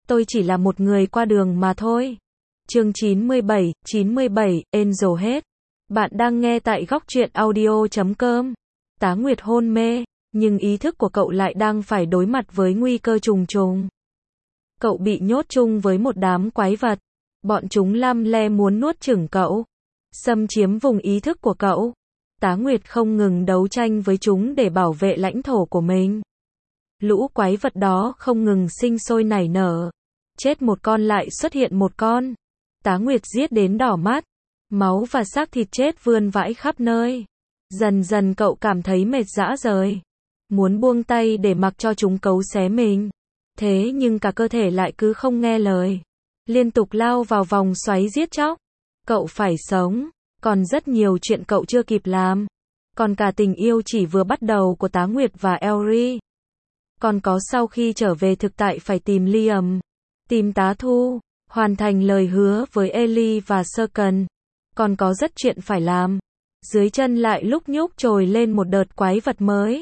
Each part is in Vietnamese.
tôi chỉ là một người qua đường mà thôi. Chương 97, Angel hết. Bạn đang nghe tại góc truyện audio.com. Tá Nguyệt hôn mê, nhưng ý thức của cậu lại đang phải đối mặt với nguy cơ trùng trùng. Cậu bị nhốt chung với một đám quái vật. Bọn chúng lăm le muốn nuốt chửng cậu, xâm chiếm vùng ý thức của cậu. Tá Nguyệt không ngừng đấu tranh với chúng để bảo vệ lãnh thổ của mình. Lũ quái vật đó không ngừng sinh sôi nảy nở. Chết một con lại xuất hiện một con. Tá Nguyệt giết đến đỏ mắt. Máu và xác thịt chết vươn vãi khắp nơi. Dần dần cậu cảm thấy mệt rã rời. Muốn buông tay để mặc cho chúng cấu xé mình. Thế nhưng cả cơ thể lại cứ không nghe lời. Liên tục lao vào vòng xoáy giết chóc. Cậu phải sống. Còn rất nhiều chuyện cậu chưa kịp làm. Còn cả tình yêu chỉ vừa bắt đầu của Tá Nguyệt và Elry. Còn có sau khi trở về thực tại phải tìm Liam, tìm Tá Thu, hoàn thành lời hứa với Ellie và Serkan. Còn có rất chuyện phải làm. Dưới chân lại lúc nhúc trồi lên một đợt quái vật mới.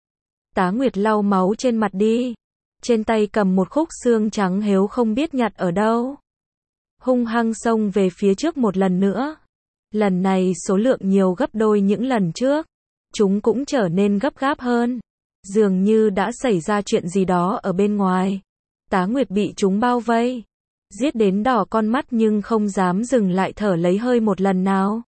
Tá Nguyệt lau máu trên mặt đi. Trên tay cầm một khúc xương trắng héo không biết nhặt ở đâu. Hung hăng xông về phía trước một lần nữa. Lần này số lượng nhiều gấp đôi những lần trước. Chúng cũng trở nên gấp gáp hơn. Dường như đã xảy ra chuyện gì đó ở bên ngoài. Tá Nguyệt bị chúng bao vây. Giết đến đỏ con mắt nhưng không dám dừng lại thở lấy hơi một lần nào.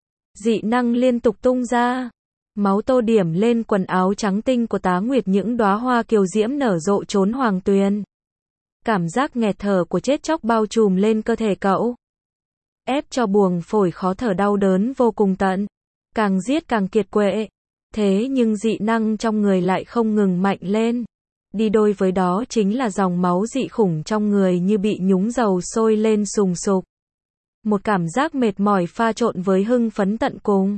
Dị năng liên tục tung ra. Máu tô điểm lên quần áo trắng tinh của Tá Nguyệt, những đóa hoa kiều diễm nở rộ trốn hoàng tuyền. Cảm giác nghẹt thở của chết chóc bao trùm lên cơ thể cậu. Ép cho buồng phổi khó thở đau đớn vô cùng tận. Càng giết càng kiệt quệ. Thế nhưng dị năng trong người lại không ngừng mạnh lên. Đi đôi với đó chính là dòng máu dị khủng trong người như bị nhúng dầu sôi lên sùng sục. Một cảm giác mệt mỏi pha trộn với hưng phấn tận cùng.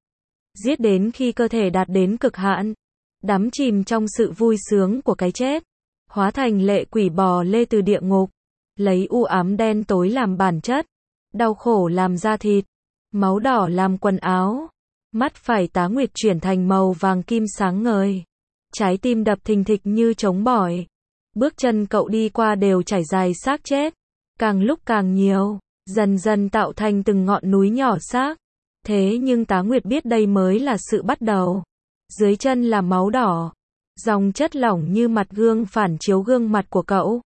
Giết đến khi cơ thể đạt đến cực hạn. Đắm chìm trong sự vui sướng của cái chết. Hóa thành lệ quỷ bò lê từ địa ngục. Lấy u ám đen tối làm bản chất. Đau khổ làm da thịt. Máu đỏ làm quần áo. Mắt phải Tá Nguyệt chuyển thành màu vàng kim sáng ngời. Trái tim đập thình thịch như trống bỏi. Bước chân cậu đi qua đều trải dài xác chết. Càng lúc càng nhiều. Dần dần tạo thành từng ngọn núi nhỏ xác. Thế nhưng Tá Nguyệt biết đây mới là sự bắt đầu. Dưới chân là máu đỏ. Dòng chất lỏng như mặt gương phản chiếu gương mặt của cậu.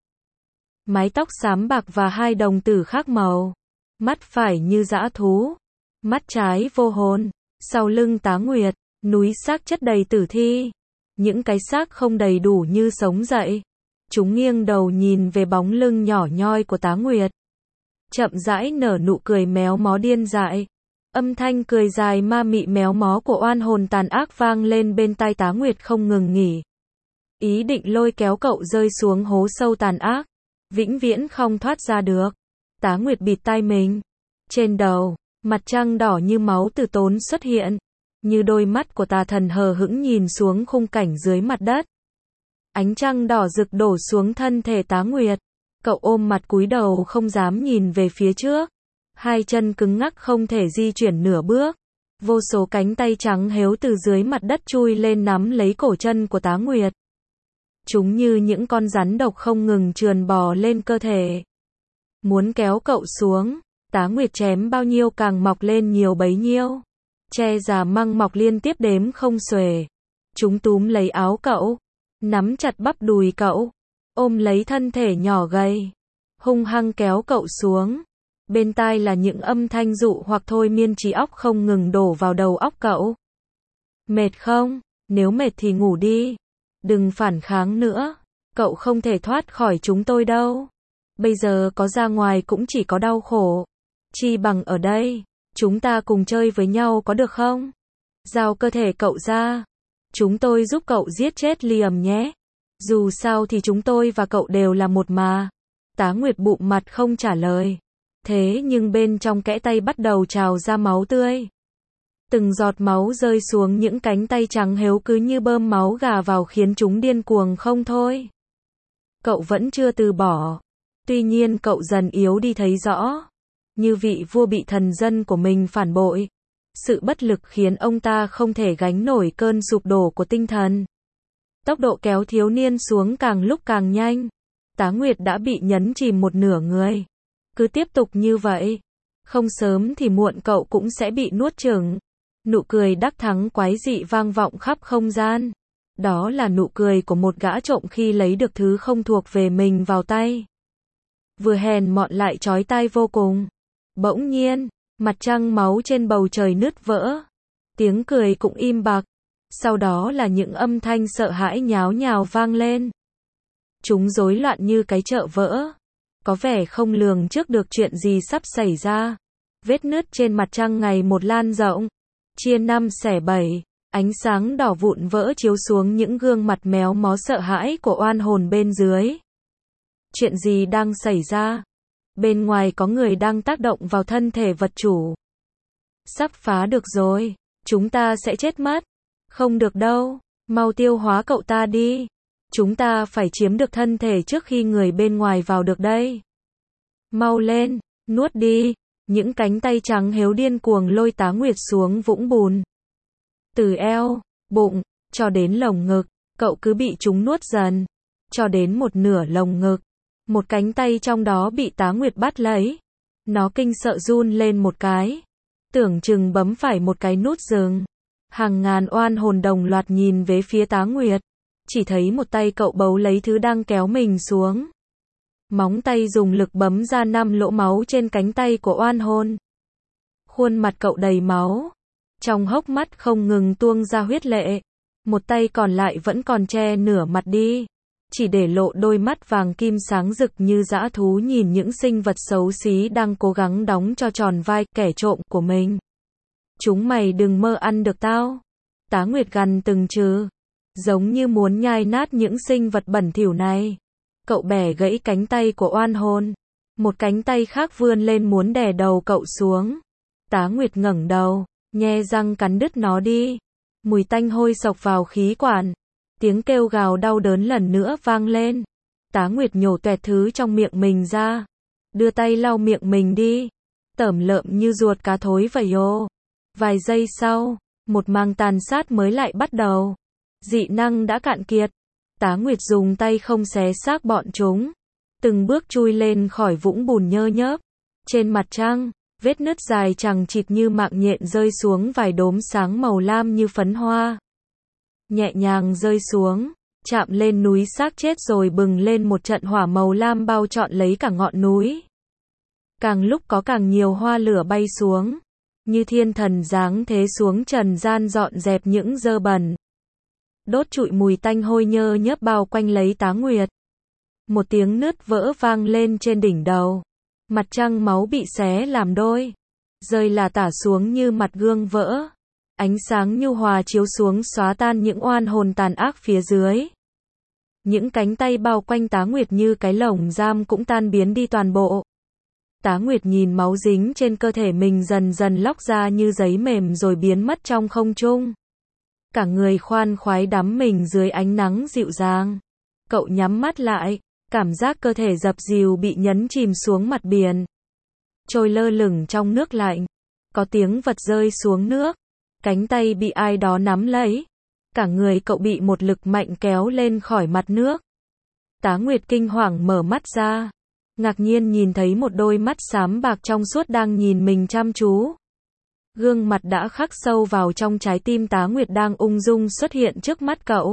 Mái tóc xám bạc và hai đồng tử khác màu. Mắt phải như dã thú. Mắt trái vô hồn. Sau lưng Tá Nguyệt, núi xác chất đầy tử thi. Những cái xác không đầy đủ như sống dậy. Chúng nghiêng đầu nhìn về bóng lưng nhỏ nhoi của Tá Nguyệt. Chậm rãi nở nụ cười méo mó điên dại. Âm thanh cười dài ma mị méo mó của oan hồn tàn ác vang lên bên tai Tá Nguyệt không ngừng nghỉ. Ý định lôi kéo cậu rơi xuống hố sâu tàn ác. Vĩnh viễn không thoát ra được. Tá Nguyệt bịt tai mình. Trên đầu, mặt trăng đỏ như máu từ tốn xuất hiện. Như đôi mắt của tà thần hờ hững nhìn xuống khung cảnh dưới mặt đất. Ánh trăng đỏ rực đổ xuống thân thể Tá Nguyệt. Cậu ôm mặt cúi đầu không dám nhìn về phía trước. Hai chân cứng ngắc không thể di chuyển nửa bước. Vô số cánh tay trắng héo từ dưới mặt đất chui lên nắm lấy cổ chân của Tá Nguyệt. Chúng như những con rắn độc không ngừng trườn bò lên cơ thể. Muốn kéo cậu xuống. Tá Nguyệt chém bao nhiêu càng mọc lên nhiều bấy nhiêu. Che già măng mọc liên tiếp đếm không xuể. Chúng túm lấy áo cậu. Nắm chặt bắp đùi cậu. Ôm lấy thân thể nhỏ gầy. Hung hăng kéo cậu xuống. Bên tai là những âm thanh dụ hoặc thôi miên trí óc không ngừng đổ vào đầu óc cậu. Mệt không? Nếu mệt thì ngủ đi. Đừng phản kháng nữa. Cậu không thể thoát khỏi chúng tôi đâu. Bây giờ có ra ngoài cũng chỉ có đau khổ. Chi bằng ở đây. Chúng ta cùng chơi với nhau có được không? Giao cơ thể cậu ra. Chúng tôi giúp cậu giết chết Liam nhé. Dù sao thì chúng tôi và cậu đều là một mà. Tá Nguyệt bụm mặt không trả lời. Thế nhưng bên trong kẽ tay bắt đầu trào ra máu tươi. Từng giọt máu rơi xuống những cánh tay trắng héo cứ như bơm máu gà vào khiến chúng điên cuồng không thôi. Cậu vẫn chưa từ bỏ. Tuy nhiên cậu dần yếu đi thấy rõ. Như vị vua bị thần dân của mình phản bội. Sự bất lực khiến ông ta không thể gánh nổi cơn sụp đổ của tinh thần. Tốc độ kéo thiếu niên xuống càng lúc càng nhanh. Tá Nguyệt đã bị nhấn chìm một nửa người. Cứ tiếp tục như vậy, không sớm thì muộn cậu cũng sẽ bị nuốt chửng. Nụ cười đắc thắng quái dị vang vọng khắp không gian. Đó là nụ cười của một gã trộm khi lấy được thứ không thuộc về mình vào tay. Vừa hèn mọn lại chói tai vô cùng. Bỗng nhiên, mặt trăng máu trên bầu trời nứt vỡ. Tiếng cười cũng im bặt. Sau đó là những âm thanh sợ hãi nháo nhào vang lên. Chúng rối loạn như cái chợ vỡ. Có vẻ không lường trước được chuyện gì sắp xảy ra. Vết nứt trên mặt trăng ngày một lan rộng. Chia năm xẻ bảy. Ánh sáng đỏ vụn vỡ chiếu xuống những gương mặt méo mó sợ hãi của oan hồn bên dưới. Chuyện gì đang xảy ra? Bên ngoài có người đang tác động vào thân thể vật chủ. Sắp phá được rồi. Chúng ta sẽ chết mất. Không được đâu. Mau tiêu hóa cậu ta đi. Chúng ta phải chiếm được thân thể trước khi người bên ngoài vào được đây. Mau lên, nuốt đi. Những cánh tay trắng héo điên cuồng lôi Tá Nguyệt xuống vũng bùn. Từ eo, bụng, cho đến lồng ngực, cậu cứ bị chúng nuốt dần. Cho đến một nửa lồng ngực. Một cánh tay trong đó bị Tá Nguyệt bắt lấy. Nó kinh sợ run lên một cái. Tưởng chừng bấm phải một cái nút dừng. Hàng ngàn oan hồn đồng loạt nhìn về phía Tá Nguyệt. Chỉ thấy một tay cậu bấu lấy thứ đang kéo mình xuống. Móng tay dùng lực bấm ra 5 lỗ máu trên cánh tay của oan hồn. Khuôn mặt cậu đầy máu. Trong hốc mắt không ngừng tuôn ra huyết lệ. Một tay còn lại vẫn còn che nửa mặt đi. Chỉ để lộ đôi mắt vàng kim sáng rực như dã thú nhìn những sinh vật xấu xí đang cố gắng đóng cho tròn vai kẻ trộm của mình. Chúng mày đừng mơ ăn được tao. Tá Nguyệt gằn từng chữ. Giống như muốn nhai nát những sinh vật bẩn thỉu này. Cậu bẻ gãy cánh tay của oan hồn. Một cánh tay khác vươn lên muốn đè đầu cậu xuống. Tá Nguyệt ngẩng đầu, nhe răng cắn đứt nó đi. Mùi tanh hôi xộc vào khí quản. Tiếng kêu gào đau đớn lần nữa vang lên. Tá Nguyệt nhổ toẹt thứ trong miệng mình ra. Đưa tay lau miệng mình đi. Tởm lợm như ruột cá thối vậy ô. Vài giây sau, một màn tàn sát mới lại bắt đầu. Dị năng đã cạn kiệt. Tá Nguyệt dùng tay không xé xác bọn chúng. Từng bước chui lên khỏi vũng bùn nhơ nhớp. Trên mặt trăng, vết nứt dài chằng chịt như mạng nhện rơi xuống vài đốm sáng màu lam như phấn hoa. Nhẹ nhàng rơi xuống, chạm lên núi xác chết rồi bừng lên một trận hỏa màu lam bao trọn lấy cả ngọn núi. Càng lúc có càng nhiều hoa lửa bay xuống. Như thiên thần giáng thế xuống trần gian dọn dẹp những dơ bẩn. Đốt trụi mùi tanh hôi nhơ nhớp bao quanh lấy Tá Nguyệt. Một tiếng nứt vỡ vang lên trên đỉnh đầu. Mặt trăng máu bị xé làm đôi. Rơi là tả xuống như mặt gương vỡ. Ánh sáng nhu hòa chiếu xuống xóa tan những oan hồn tàn ác phía dưới. Những cánh tay bao quanh Tá Nguyệt như cái lồng giam cũng tan biến đi toàn bộ. Tá Nguyệt nhìn máu dính trên cơ thể mình dần dần lóc ra như giấy mềm rồi biến mất trong không trung. Cả người khoan khoái đắm mình dưới ánh nắng dịu dàng. Cậu nhắm mắt lại, cảm giác cơ thể dập dìu bị nhấn chìm xuống mặt biển. Trôi lơ lửng trong nước lạnh. Có tiếng vật rơi xuống nước. Cánh tay bị ai đó nắm lấy. Cả người cậu bị một lực mạnh kéo lên khỏi mặt nước. Tá Nguyệt kinh hoàng mở mắt ra. Ngạc nhiên nhìn thấy một đôi mắt xám bạc trong suốt đang nhìn mình chăm chú. Gương mặt đã khắc sâu vào trong trái tim Tá Nguyệt đang ung dung xuất hiện trước mắt cậu.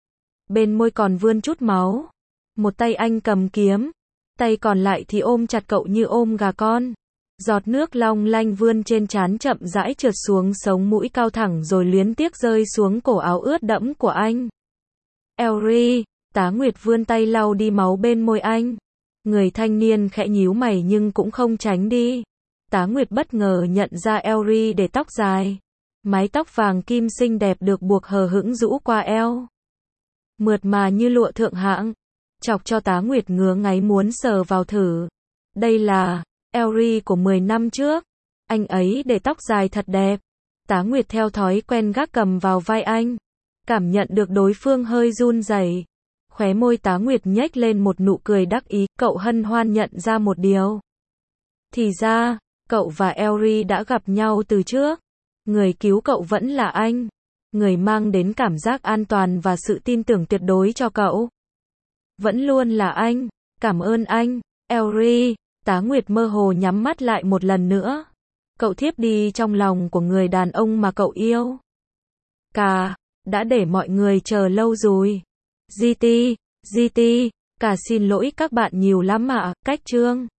Bên môi còn vươn chút máu. Một tay anh cầm kiếm. Tay còn lại thì ôm chặt cậu như ôm gà con. Giọt nước long lanh vươn trên trán chậm rãi trượt xuống sống mũi cao thẳng rồi luyến tiếc rơi xuống cổ áo ướt đẫm của anh. Elry, Tá Nguyệt vươn tay lau đi máu bên môi anh. Người thanh niên khẽ nhíu mày nhưng cũng không tránh đi. Tá Nguyệt bất ngờ nhận ra Elry để tóc dài. Mái tóc vàng kim xinh đẹp được buộc hờ hững rũ qua eo. Mượt mà như lụa thượng hạng. Chọc cho Tá Nguyệt ngứa ngáy muốn sờ vào thử. Đây là Elry của 10 năm trước. Anh ấy để tóc dài thật đẹp. Tá Nguyệt theo thói quen gác cầm vào vai anh. Cảm nhận được đối phương hơi run rẩy. Khóe môi Tá Nguyệt nhếch lên một nụ cười đắc ý. Cậu hân hoan nhận ra một điều. Thì ra, cậu và Elry đã gặp nhau từ trước. Người cứu cậu vẫn là anh. Người mang đến cảm giác an toàn và sự tin tưởng tuyệt đối cho cậu. Vẫn luôn là anh. Cảm ơn anh, Elry. Tá Nguyệt mơ hồ nhắm mắt lại một lần nữa. Cậu thiếp đi trong lòng của người đàn ông mà cậu yêu. Cả, đã để mọi người chờ lâu rồi. GT, cả xin lỗi các bạn nhiều lắm ạ, cách chương.